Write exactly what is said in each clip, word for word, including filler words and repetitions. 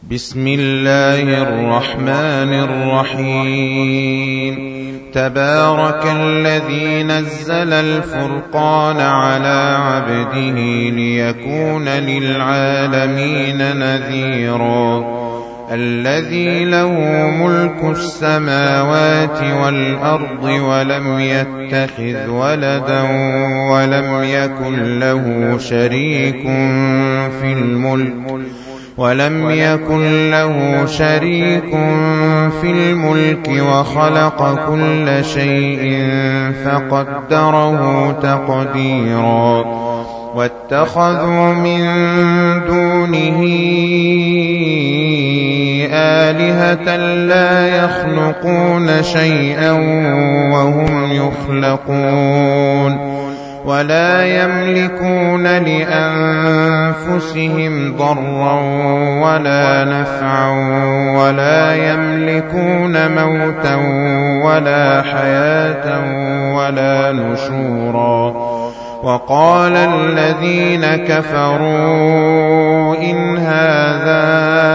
بسم الله الرحمن الرحيم. تبارك الذي نزل الفرقان على عبده ليكون للعالمين نذيرا. الذي له ملك السماوات والأرض ولم يتخذ ولدا ولم يكن له شريك في الملك ولم يكن له شريك في الملك وخلق كل شيء فقدره تقديرا. واتخذوا من دونه آلهة لا يخلقون شيئا وهم يخلقون ولا يملكون لأنفسهم ضرا ولا نفعا ولا يملكون موتا ولا حياة ولا نشورا. وقال الذين كفروا إن هذا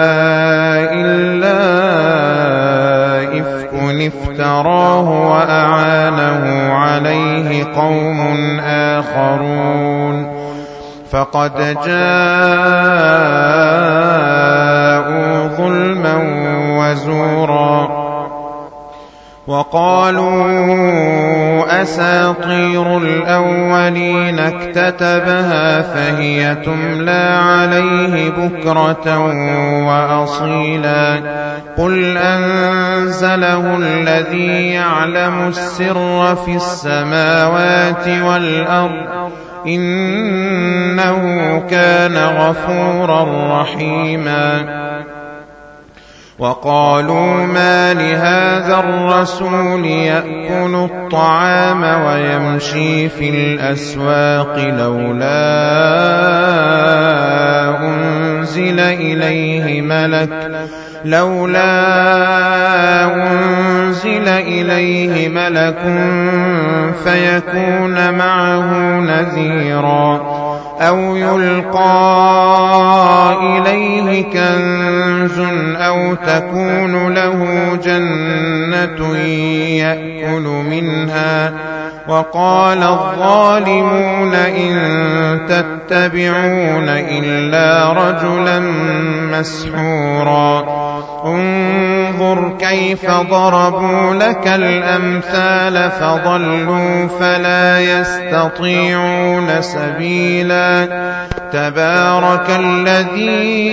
إلا إفك افتراه وأعانه عليه قوم آخرون فقد جاءوا ظلما وزورا. وقالوا أساطير الأولين اكتتبها فهي تملى عليه بكرة وأصيلا. قل أنزله الذي يعلم السر في السماوات والأرض إنه كان غفورا رحيما. وقالوا ما لهذا الرسول يأكل الطعام ويمشي في الأسواق لولا أنزل إليه ملك لولا أنزل إليه ملك فيكون معه نذيرا أو يلقى إليه كنز أو تكون له جنة يأكل منها. وقال الظالمون إن تتبعون إلا رجلا مسحورا. انظر كيف ضربوا لك الأمثال فضلوا فلا يستطيعون سبيلا. تبارك الذي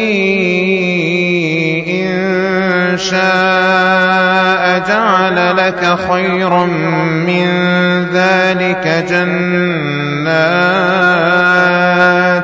إن شاء جعل لك خيرا من ذلك جنات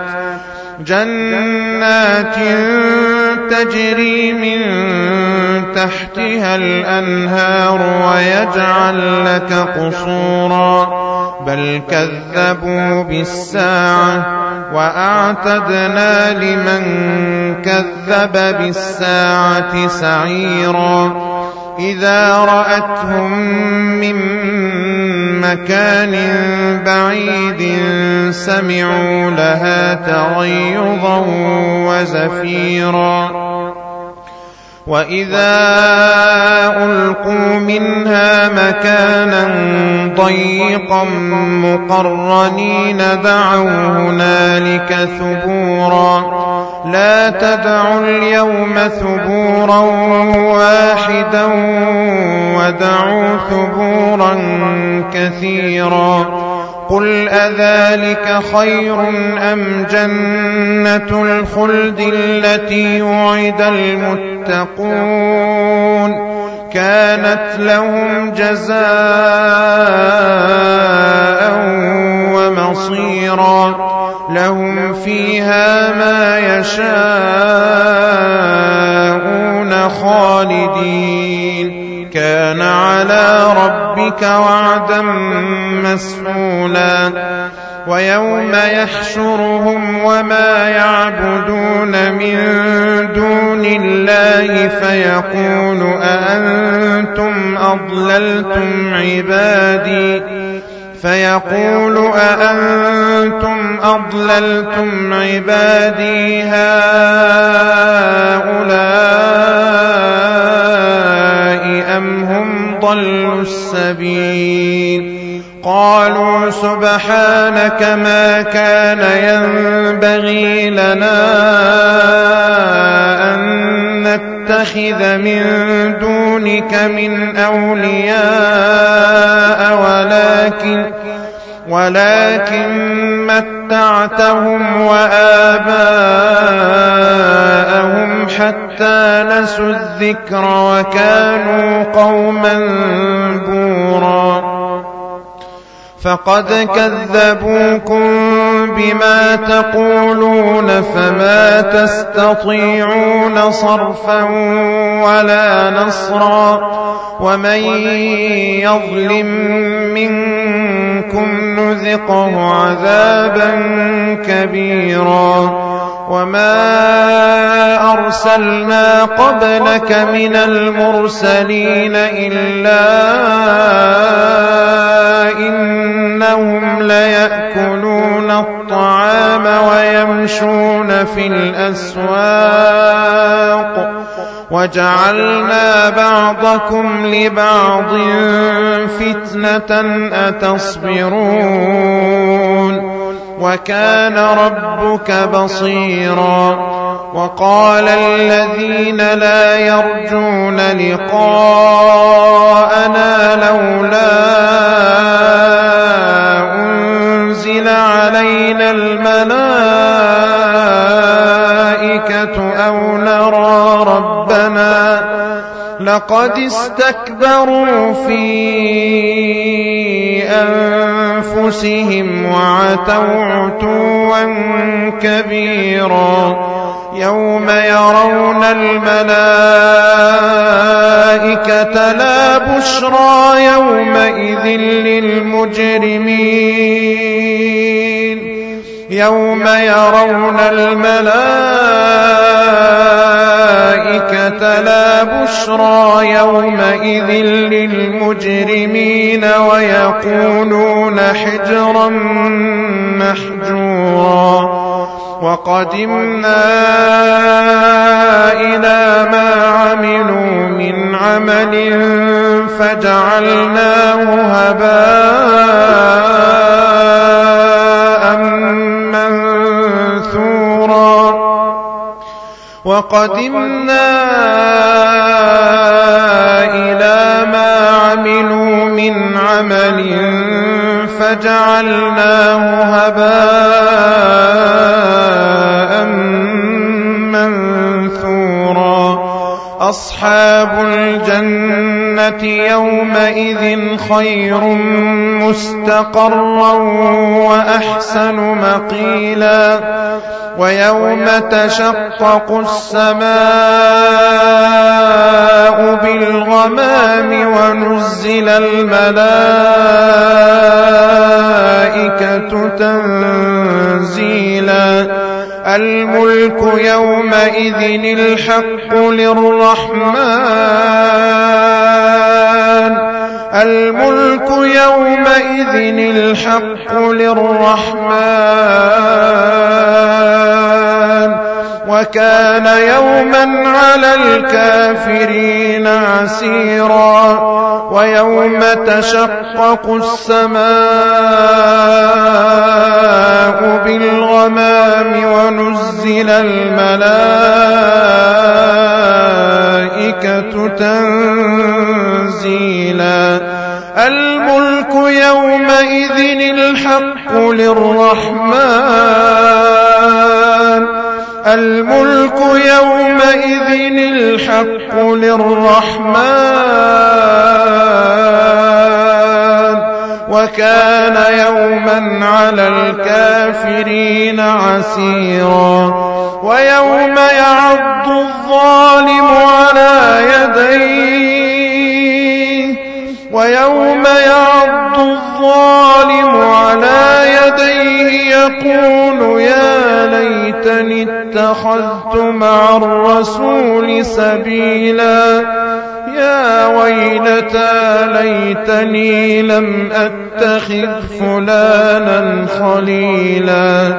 جنات تجري من تحتها الأنهار ويجعل لك قصورا. بل كذبوا بالساعة وأعتدنا لمن كذب بالساعة سعيرا. إذا رأتهم من مكان بعيد سمعوا لها تغيظا وزفيرا. وإذا ألقوا منها مكانا ضيقا مقرنين دعوا هنالك ثبورا. لا تدعوا اليوم ثبورا واحدا ودعوا ثبورا كثيرا. قل أذلك خير أم جنة الخلد التي وعد المتقون كانت لهم جزاء ومصيرا. لهم فيها ما يشاءون خالدين كان على ربك وعدا مسئولا. ويوم يحشرهم وما يعبدون من دون الله فيقول أأنتم أضللتم عبادي فيقول أأنتم أضللتم عبادي هؤلاء سبحانك ما كان ينبغي لنا أن نتخذ من دونك من أولياء ولكن ولكن متعتهم وآباءهم حتى نسوا الذكر وكانوا قوما بورا فقد كذبوكم بما تقولون فما تستطيعون صرفا ولا نصرا ومن يظلم منكم نذقه عذابا كبيرا وما أرسلنا قبلك من المرسلين إلا إنهم ليأكلون الطعام ويمشون في الأسواق وجعلنا بعضكم لبعض فتنة أتصبرون وكان ربك بصيرا وقال الذين لا يرجون لقاءنا لولا أنزل علينا الملائكة أو نرى ربنا لقد استكبروا في أنفسهم وعتوا عتوا كبيرا يوم يرون الملائكة لا بشرى يومئذ للمجرمين يوم يرون الملائكة لا بشرى يومئذ للمجرمين ويقولون حجرا محجورا وقدمنا إلى ما عملوا من عمل فجعلناه هباء منثورا وقدمنا إلى ما عملوا من عمل فجعلناه هباء منثورا أصحاب الجنة يومئذ خير مستقرا وأحسن مقيلا ويوم تشقق السماء بالغمام ونزل الملائكة تنزيلا الملك يومئذ الحق للرحمن الملك يومئذ الحق للرحمن وكان يوما على الكافرين عسيرا ويوم تشقق السماء بالغمام ونزل الملائكة تنزيلا الملك يومئذ الحق للرحمن الملك يومئذ الحق للرحمن وكان يوما على الكافرين عسيرا ويوم يعض الظالم على يديه ويوم يعض الظالم على يديه يقول يا ليتني اتخذت مع الرسول سبيلا يا ويلتى ليتني لم أتخذ فلانا خليلا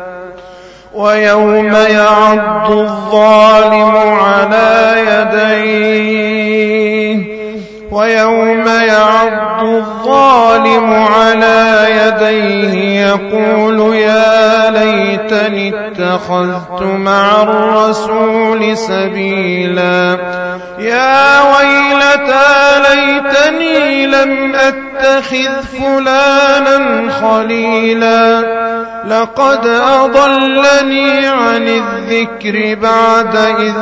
ويوم يعض الظالم على يديه ويوم يعض الظالم الظالم على يديه يقول يا ليتني اتخذت مع الرسول سبيلا يا ويلتى ليتني لم أتخذ فلانا خليلا لقد أضلني عن الذكر بعد إذ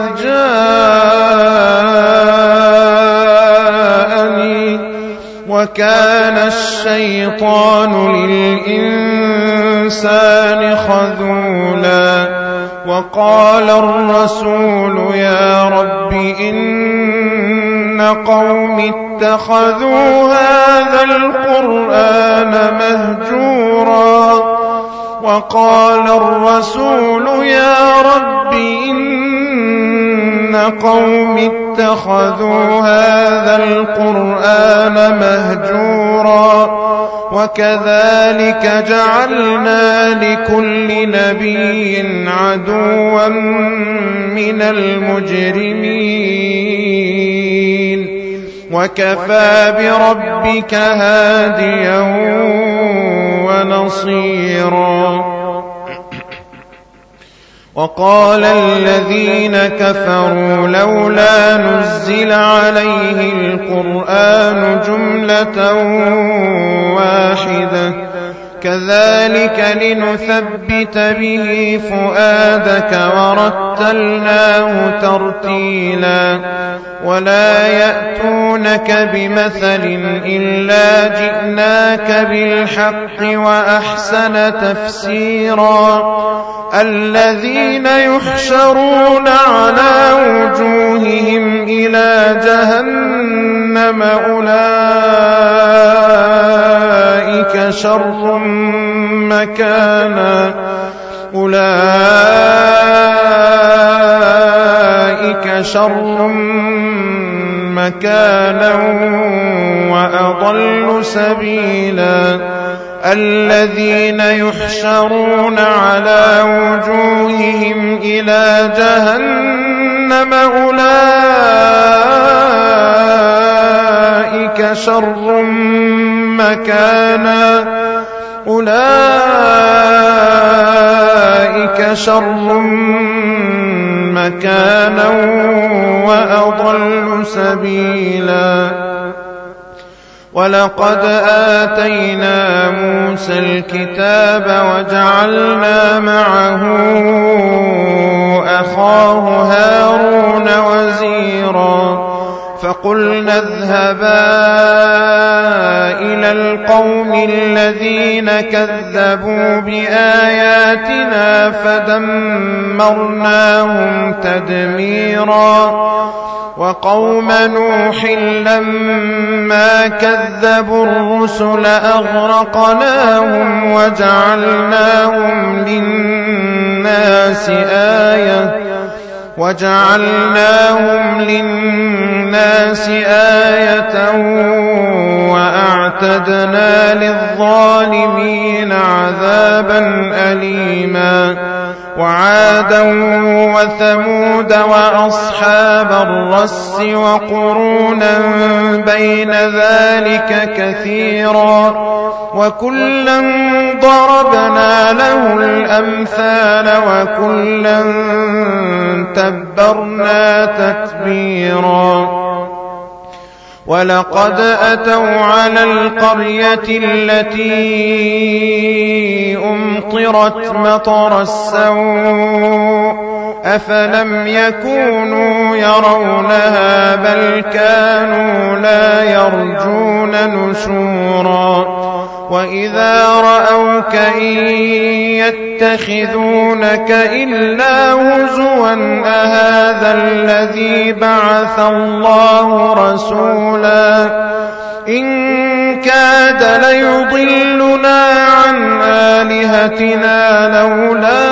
جاءني وكان الشيطان للإنسان خذولا وقال الرسول يا رب إن قوم اتخذوا هذا القرآن مهجورا وقال الرسول يا رب إن قوم اتخذوا هذا القرآن مهجورا وكذلك جعلنا لكل نبي عدوا من المجرمين وكفى بربك هاديا ونصيرا وقال الذين كفروا لولا نزل عليه القرآن جملة واحدة كذلك لنثبت به فؤادك ورتلناه ترتيلا ولا يأتونك بمثل إلا جئناك بالحق وأحسن تفسيرا الذين يحشرون على وجوههم إلى جهنم أولئك شر مكانا أولئك شر مكانا وأضل سبيلا الذين يحشرون على وجوههم إلى جهنم أولئك شر مكانا أولئك شر مكانا وأضل سبيلا ولقد آتينا موسى الكتاب وجعلنا معه أخاه هارون وزيرا فقلنا اذهبا إلى القوم الذين كذبوا بآياتنا فدمرناهم تدميرا وقوم نوح لما كذبوا الرسل أغرقناهم وجعلناهم للناس آية وجعلناهم للناس آية وأعتدنا للظالمين عذابا أليما وعادا وثمود وأصحاب الرس وقرونا بين ذلك كثيرا وكلا ضربنا له الأمثال وكلا تبرنا تتبيرا ولقد أتوا على القرية التي أمطرت مطر السوء أفلم يكونوا يرونها بل كانوا لا يرجون نشورا وإذا رأوك إن يتخذونك إلا هزوا أهذا الذي بعث الله رسولا إن كاد ليضلنا عن آلهتنا لولا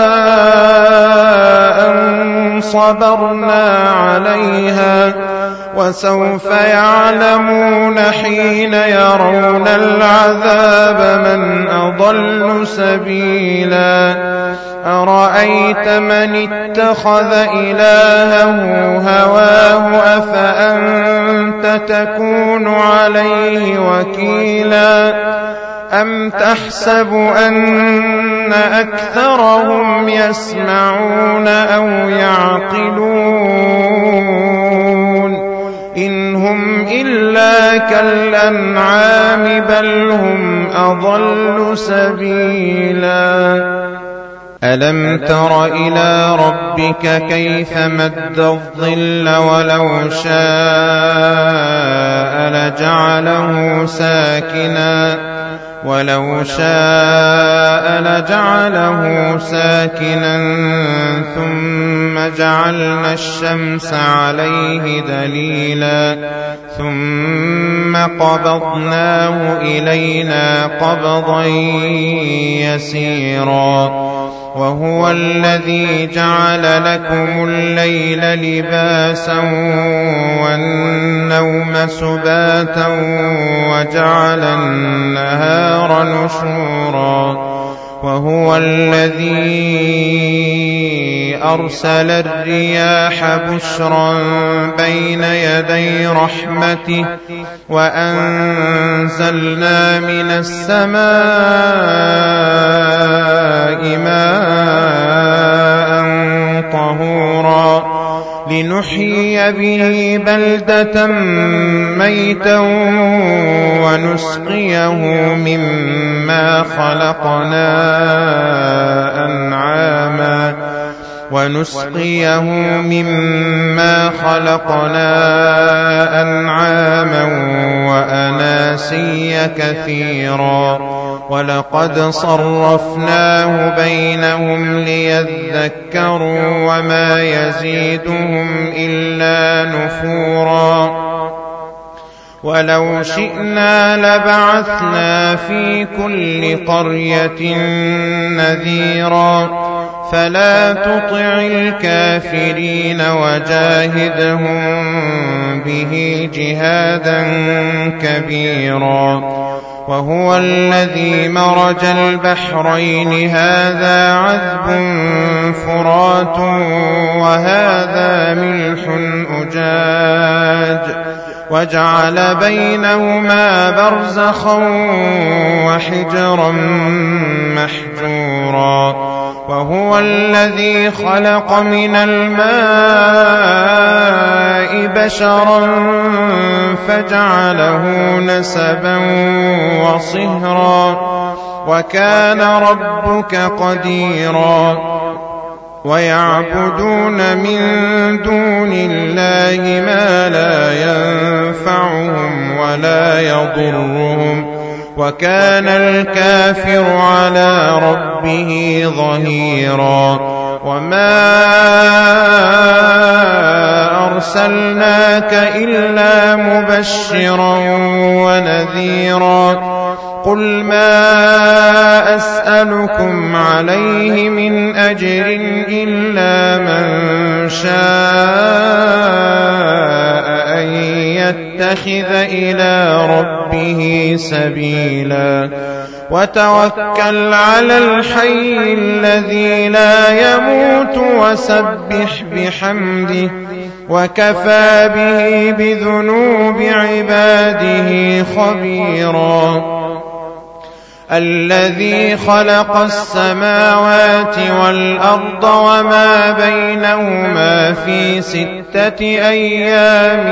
أن صبرنا عليها وسوف يعلمون حين يرون العذاب من أضل سبيلا أرأيت من اتخذ إلهه هواه أفأنت تكون عليه وكيلا أم تحسب أن أكثرهم يسمعون أو يعقلون إن هم إلا كالأنعام بل هم أضل سبيلا ألم تر إلى ربك كيف مد الظل ولو شاء لجعله ساكنا ولو شاء لجعله ساكنا ثم جعلنا الشمس عليه دليلا ثم قبضناه إلينا قبضا يسيرا وهو الذي جعل لكم الليل لباسا والنوم سباتا وجعل النهار نشورا وهو الذي أرسل الرياح بشرا بين يدي رحمته وأنزلنا من السماء ماء طهورا لنحيي به بلدة ميتا ونسقيه مما خلقنا أنعاما ونسقيه مما خلقنا أنعاما وأناسيا كثيرا ولقد صرفناه بينهم ليذكروا وما يزيدهم إلا نفورا ولو شئنا لبعثنا في كل قرية نذيرا فلا تطع الكافرين وجاهدهم به جهادا كبيرا وهو الذي مرج البحرين هذا عذب فرات وهذا ملح أجاج وجعل بينهما برزخا وحجرا محجورا وهو الذي خلق من الماء بشرا فجعله نسبا وصهرا وكان ربك قديرا ويعبدون من دون الله ما لا ينفعهم ولا يضرهم وكان الكافر على ربه ظهيرا وما أرسلناك إلا مبشرا ونذيرا قل ما أسألكم عليه من أجر إلا من شاء أن يتخذ إلى ربه سبيلا وتوكل على الحي الذي لا يموت وسبح بحمده وكفى به بذنوب عباده خبيرا الذي خلق السماوات والأرض وما بينهما في ستة أيام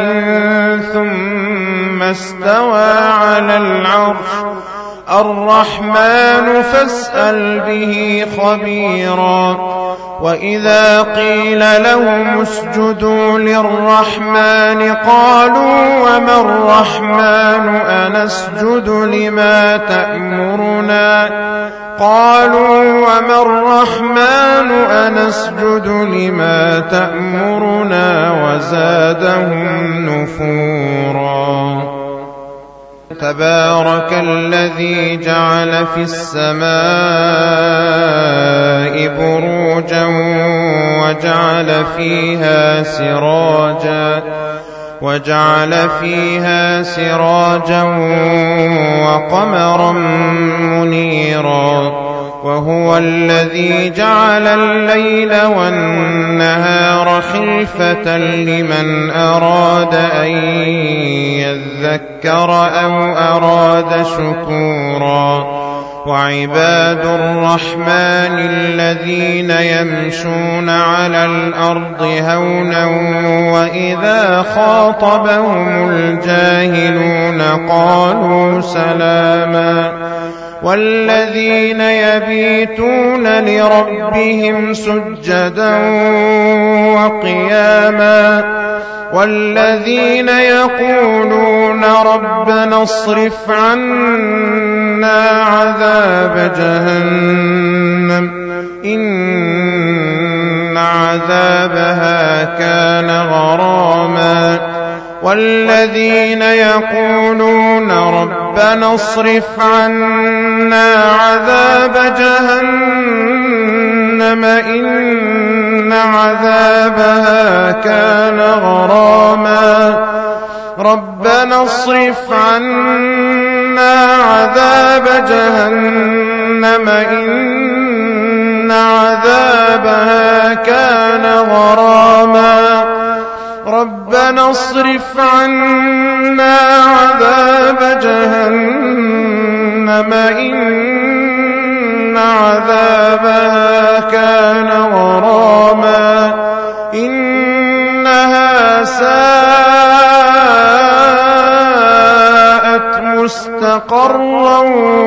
ثم استوى على العرش الرحمن فاسأل به خبيرا وإذا قيل لهم اسجدوا للرحمن قالوا وما الرحمن أنسجد لما تأمرنا قالوا وما الرحمن أنسجد لما تأمرنا وزادهم نفورا تبارك الذي جعل في السماء بروجا وجعل فيها سراجا وجعل فيها سراجا وقمرا منيرا وهو الذي جعل الليل والنهار خلفة لمن أراد أن يذكر أو أراد شكورا وعباد الرحمن الذين يمشون على الأرض هونا وإذا خاطبهم الجاهلون قالوا سلاما والذين يبيتون لربهم سجدا وقياما والذين يقولون ربنا اصرف عنا عذاب جهنم إن عذابها كان غراما والذين يقولون ربنا اصرف عنا عذاب جهنم إن عذابها كان غراما ربنا اصرف عنا عذاب جهنم إن عذابها كان غراما ربنا اصرف عنا عذاب جهنم إن عذابها كان غراما إنها ساءت مستقرا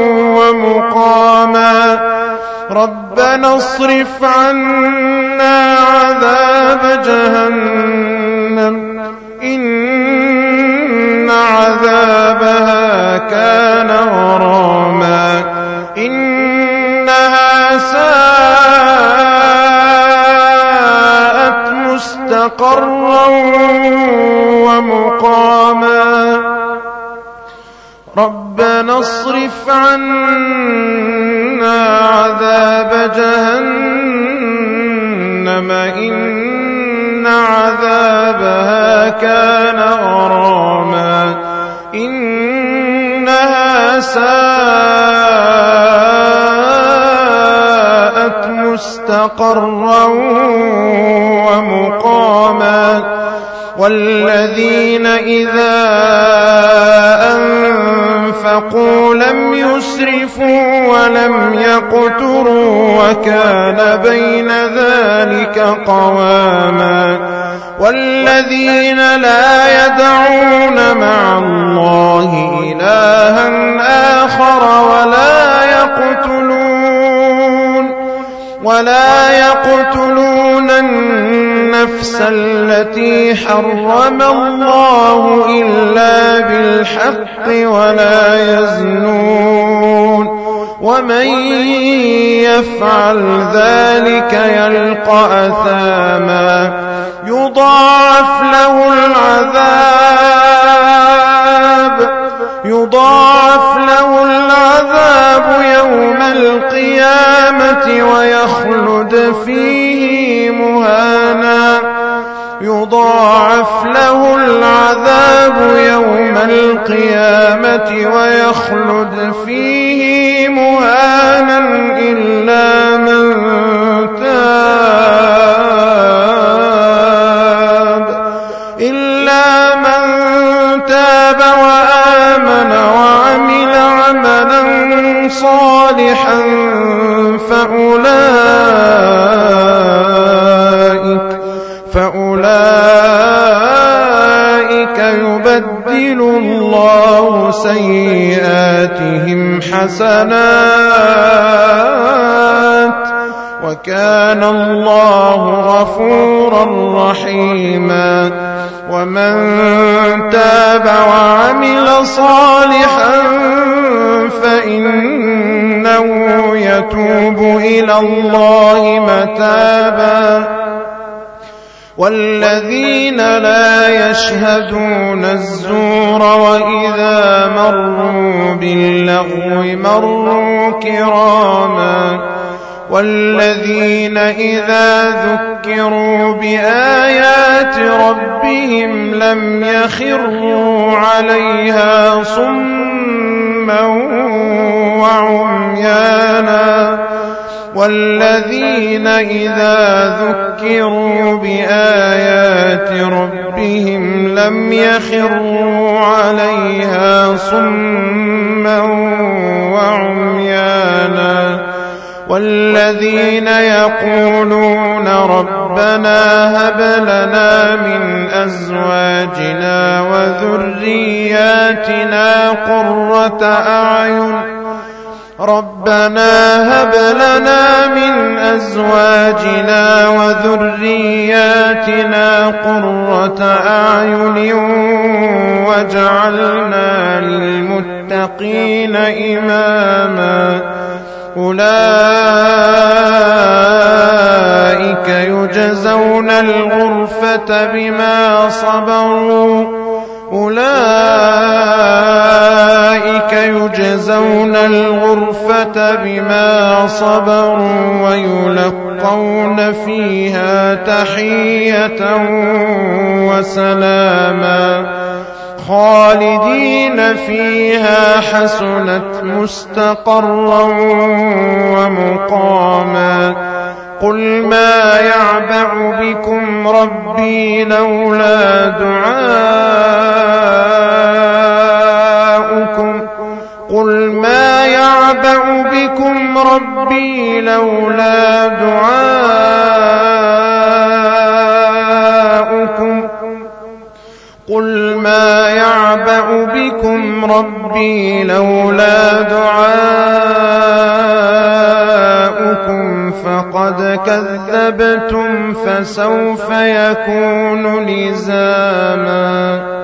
ومقاما ربنا اصرف عنا عذاب جهنم إن عذابها كان غراما إنها ساءت مستقرا ومقاما ربنا اصرف عنا عذاب جهنم إن عذابها كان غراما إنها ساءت مستقرا ومقاما والذين إذا أنفقوا لم يسرفوا ولم يقتروا وكان بين ذلك قواما والذين لا يدعون مع الله إلها آخر ولا يقتلون ولا يقتلون النفس التي حرم الله إلا بالحق ولا يزنون ومن يفعل ذلك يلقى أثاما يضاعف له العذاب يضاعف له العذاب يوم القيامة ويخلد فيه مهانا يضاعف له العذاب يوم القيامة ويخلد فيه مهانا إلا من تاب إلا من تاب وآمن وعمل عملا صالحا فأولئك فأولئك يبدل الله سيئاتهم حسنات وكان الله غفورا رحيما ومن تاب وعمل صالحا فإنه يتوب إلى الله متابا والذين لا يشهدون الزور وإذا مروا باللغو مروا كراما والذين إذا ذكروا بآيات آيات ربهم لم يخروا عليها صما وعميانا والذين إذا ذكروا بآيات ربهم لم يخروا عليها صما وعميانا والذين يقولون ربنا هب لنا من أزواجنا وذرياتنا قرة أعين ربنا هب لنا من أزواجنا وذرياتنا قرة أعين واجعلنا للمتقين إماما أولئك يجزون الغرفة بما صبروا أولئك يجزون الغرفة بما صبروا ويلقون فيها تحية وسلاما خالدين فيها حسنت مستقرا ومقاما قل ما يعبأ بكم ربي لولا دعاؤكم قل ما يعبأ بكم ربي لولا دعاؤكم قل ما يعبأ بكم ربي لولا دعاؤكم فقد كذبتم فسوف يكون لزاما